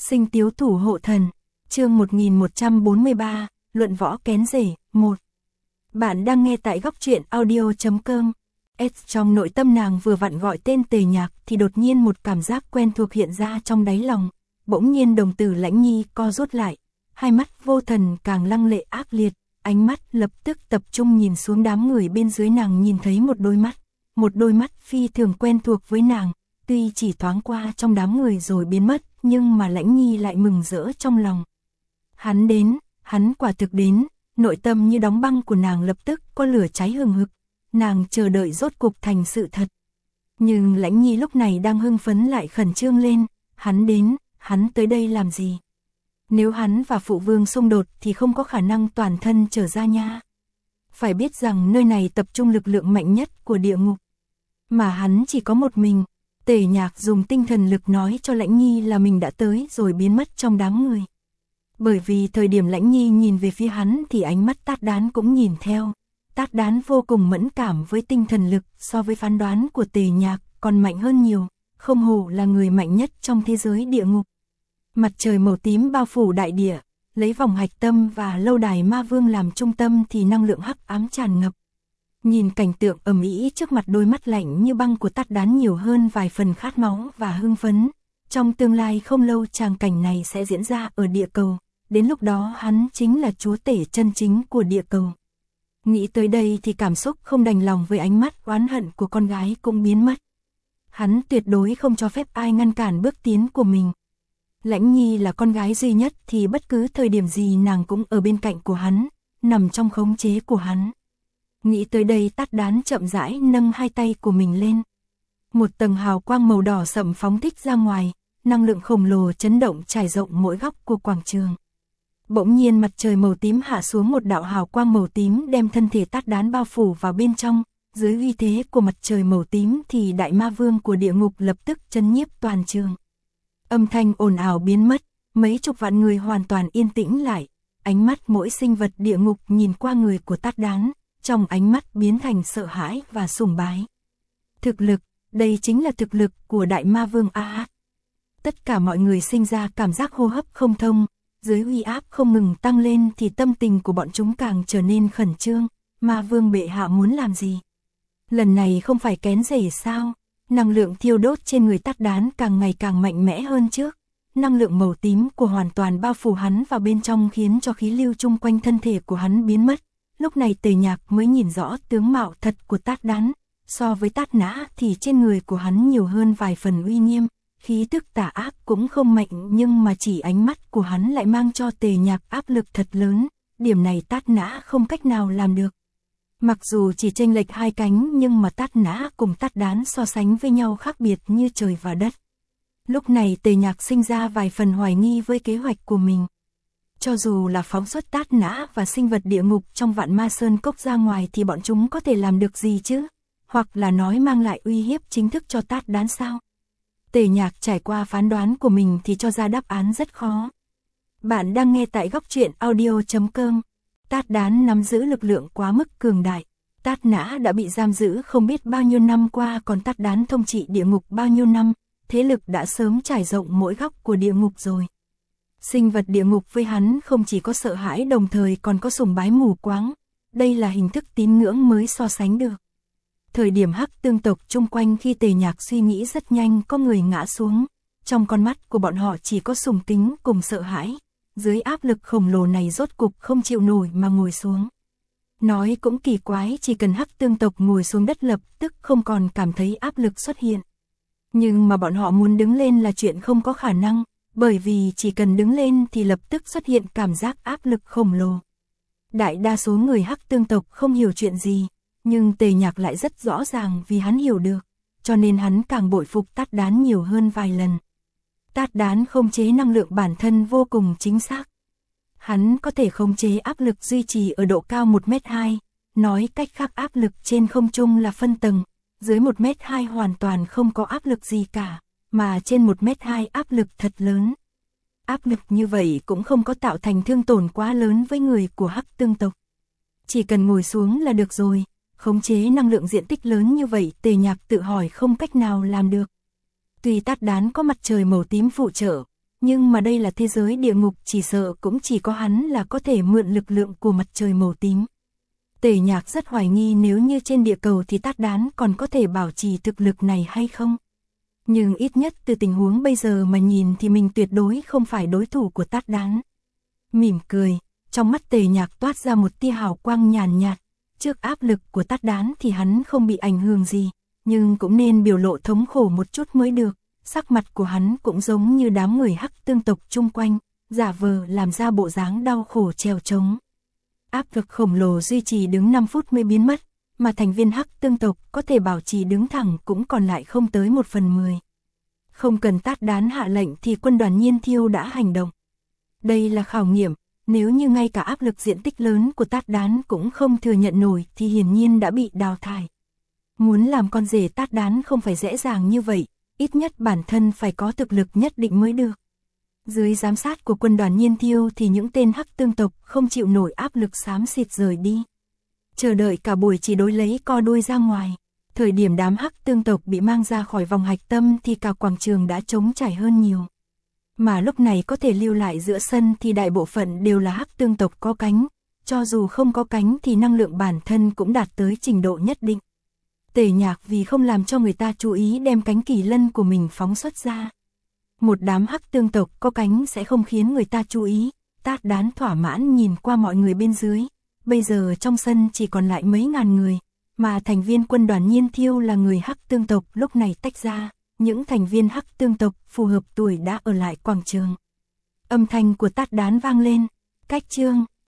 Sinh tiếu thủ hộ thần, chương 1143, luận võ kén rể, 1. Bạn đang nghe tại góc truyện audio.com. Trong nội tâm nàng vừa vặn gọi tên Tề Nhạc thì đột nhiên một cảm giác quen thuộc hiện ra trong đáy lòng, bỗng nhiên đồng tử Lãnh Nhi co rút lại, hai mắt vô thần càng lăng lệ ác liệt, ánh mắt lập tức tập trung nhìn xuống đám người bên dưới. Nàng nhìn thấy một đôi mắt phi thường quen thuộc với nàng, tuy chỉ thoáng qua trong đám người rồi biến mất, nhưng mà Lãnh Nhi lại mừng rỡ trong lòng. Hắn đến, hắn quả thực đến, nội tâm như đóng băng của nàng lập tức có lửa cháy hừng hực, nàng chờ đợi rốt cục thành sự thật. Nhưng Lãnh Nhi lúc này đang hưng phấn lại khẩn trương lên, hắn đến, hắn tới đây làm gì? Nếu hắn và phụ vương xung đột thì không có khả năng toàn thân trở ra nha. Phải biết rằng nơi này tập trung lực lượng mạnh nhất của địa ngục. Mà hắn chỉ có một mình. Tề Nhạc dùng tinh thần lực nói cho Lãnh Nhi là mình đã tới rồi biến mất trong đám người. Bởi vì thời điểm Lãnh Nhi nhìn về phía hắn thì ánh mắt Tát Đán cũng nhìn theo. Tát Đán vô cùng mẫn cảm với tinh thần lực, so với phán đoán của Tề Nhạc còn mạnh hơn nhiều, không hổ là người mạnh nhất trong thế giới địa ngục. Mặt trời màu tím bao phủ đại địa, lấy vòng hạch tâm và lâu đài ma vương làm trung tâm thì năng lượng hắc ám tràn ngập. Nhìn cảnh tượng ầm ĩ trước mặt, đôi mắt lạnh như băng của Tát Đán nhiều hơn vài phần khát máu và hưng phấn. Trong tương lai không lâu tràng cảnh này sẽ diễn ra ở địa cầu, đến lúc đó hắn chính là chúa tể chân chính của địa cầu. Nghĩ tới đây thì cảm xúc không đành lòng với ánh mắt oán hận của con gái cũng biến mất. Hắn tuyệt đối không cho phép ai ngăn cản bước tiến của mình. Lãnh Nhi là con gái duy nhất thì bất cứ thời điểm gì nàng cũng ở bên cạnh của hắn, nằm trong khống chế của hắn. Nghĩ tới đây Tát Đán chậm rãi nâng hai tay của mình lên. Một tầng hào quang màu đỏ sậm phóng thích ra ngoài, năng lượng khổng lồ chấn động trải rộng mỗi góc của quảng trường. Bỗng nhiên mặt trời màu tím hạ xuống, một đạo hào quang màu tím đem thân thể Tát Đán bao phủ vào bên trong. Dưới uy thế của mặt trời màu tím thì đại ma vương của địa ngục lập tức chấn nhiếp toàn trường. Âm thanh ồn ào biến mất, mấy chục vạn người hoàn toàn yên tĩnh lại. Ánh mắt mỗi sinh vật địa ngục nhìn qua người của Tát Đán, trong ánh mắt biến thành sợ hãi và sùng bái. Thực lực, đây chính là thực lực của đại ma vương a. Tất cả mọi người sinh ra cảm giác hô hấp không thông, dưới uy áp không ngừng tăng lên thì tâm tình của bọn chúng càng trở nên khẩn trương. Ma vương bệ hạ muốn làm gì? Lần này không phải kén rể sao? Năng lượng thiêu đốt trên người Tát Đán càng ngày càng mạnh mẽ hơn trước. Năng lượng màu tím của hoàn toàn bao phủ hắn vào bên trong khiến cho khí lưu chung quanh thân thể của hắn biến mất. Lúc này Tề Nhạc mới nhìn rõ tướng mạo thật của Tát Đán. So với Tát Nã thì trên người của hắn nhiều hơn vài phần uy nghiêm. Khí tức tà ác cũng không mạnh, nhưng mà chỉ ánh mắt của hắn lại mang cho Tề Nhạc áp lực thật lớn. Điểm này Tát Nã không cách nào làm được. Mặc dù chỉ chênh lệch hai cánh nhưng mà Tát Nã cùng Tát Đán so sánh với nhau khác biệt như trời và đất. Lúc này Tề Nhạc sinh ra vài phần hoài nghi với kế hoạch của mình. Cho dù là phóng xuất Tát Nã và sinh vật địa ngục trong Vạn Ma Sơn Cốc ra ngoài thì bọn chúng có thể làm được gì chứ? Hoặc là nói mang lại uy hiếp chính thức cho Tát Đán sao? Tề Nhạc trải qua phán đoán của mình thì cho ra đáp án rất khó. Bạn đang nghe tại góc truyện audio.com. Tát Đán nắm giữ lực lượng quá mức cường đại. Tát Nã đã bị giam giữ không biết bao nhiêu năm qua, còn Tát Đán thống trị địa ngục bao nhiêu năm, thế lực đã sớm trải rộng mỗi góc của địa ngục rồi. Sinh vật địa ngục với hắn không chỉ có sợ hãi đồng thời còn có sùng bái mù quáng. Đây là hình thức tín ngưỡng mới so sánh được. Thời điểm hắc tương tộc chung quanh khi Tề Nhạc suy nghĩ rất nhanh có người ngã xuống. Trong con mắt của bọn họ chỉ có sùng kính cùng sợ hãi. Dưới áp lực khổng lồ này rốt cục không chịu nổi mà ngồi xuống. Nói cũng kỳ quái, chỉ cần hắc tương tộc ngồi xuống đất lập tức không còn cảm thấy áp lực xuất hiện. Nhưng mà bọn họ muốn đứng lên là chuyện không có khả năng, bởi vì chỉ cần đứng lên thì lập tức xuất hiện cảm giác áp lực khổng lồ. Đại đa số người hắc tương tộc không hiểu chuyện gì, nhưng Tề Nhạc lại rất rõ ràng vì hắn hiểu được, cho nên hắn càng bội phục Tát Đán nhiều hơn vài lần. Tát Đán khống chế năng lượng bản thân vô cùng chính xác. Hắn có thể khống chế áp lực duy trì ở độ cao 1m2, nói cách khác áp lực trên không trung là phân tầng, dưới 1m2 hoàn toàn không có áp lực gì cả, mà trên 1m2 áp lực thật lớn. Áp lực như vậy cũng không có tạo thành thương tổn quá lớn với người của hắc tương tộc. Chỉ cần ngồi xuống là được rồi, khống chế năng lượng diện tích lớn như vậy Tề Nhạc tự hỏi không cách nào làm được. Tuy Tát Đán có mặt trời màu tím phụ trợ, nhưng mà đây là thế giới địa ngục, chỉ sợ cũng chỉ có hắn là có thể mượn lực lượng của mặt trời màu tím. Tề Nhạc rất hoài nghi nếu như trên địa cầu thì Tát Đán còn có thể bảo trì thực lực này hay không. Nhưng ít nhất từ tình huống bây giờ mà nhìn thì mình tuyệt đối không phải đối thủ của Tát Đán. Mỉm cười, trong mắt Tề Nhạc toát ra một tia hào quang nhàn nhạt. Trước áp lực của Tát Đán thì hắn không bị ảnh hưởng gì, nhưng cũng nên biểu lộ thống khổ một chút mới được. Sắc mặt của hắn cũng giống như đám người Hắc Tương tộc chung quanh, giả vờ làm ra bộ dáng đau khổ trèo trống. Áp lực khổng lồ duy trì đứng 5 phút mới biến mất, mà thành viên Hắc Tương tộc có thể bảo trì đứng thẳng cũng còn lại không tới 1/10. Không cần Tát Đán hạ lệnh thì quân đoàn Nhiên Thiêu đã hành động. Đây là khảo nghiệm, nếu như ngay cả áp lực diện tích lớn của Tát Đán cũng không thừa nhận nổi thì hiển nhiên đã bị đào thải. Muốn làm con rể Tát Đán không phải dễ dàng như vậy, ít nhất bản thân phải có thực lực nhất định mới được. Dưới giám sát của quân đoàn Nhiên Thiêu thì những tên Hắc Tương tộc không chịu nổi áp lực xám xịt rời đi. Chờ đợi cả buổi chỉ đối lấy co đuôi ra ngoài. Thời điểm đám Hắc Tương tộc bị mang ra khỏi vòng hạch tâm thì cả quảng trường đã trống trải hơn nhiều. Mà lúc này có thể lưu lại giữa sân thì đại bộ phận đều là Hắc Tương tộc có cánh, cho dù không có cánh thì năng lượng bản thân cũng đạt tới trình độ nhất định. Tề Nhạc vì không làm cho người ta chú ý đem cánh kỳ lân của mình phóng xuất ra. Một đám Hắc Tương tộc có cánh sẽ không khiến người ta chú ý. Tát Đán thỏa mãn nhìn qua mọi người bên dưới. Bây giờ trong sân chỉ còn lại mấy ngàn người, mà thành viên quân đoàn Nhiên Thiêu là người Hắc Tương tộc lúc này tách ra. Những thành viên Hắc Tương tộc phù hợp tuổi đã ở lại quảng trường. Âm thanh của Tát Đán vang lên. Cách chương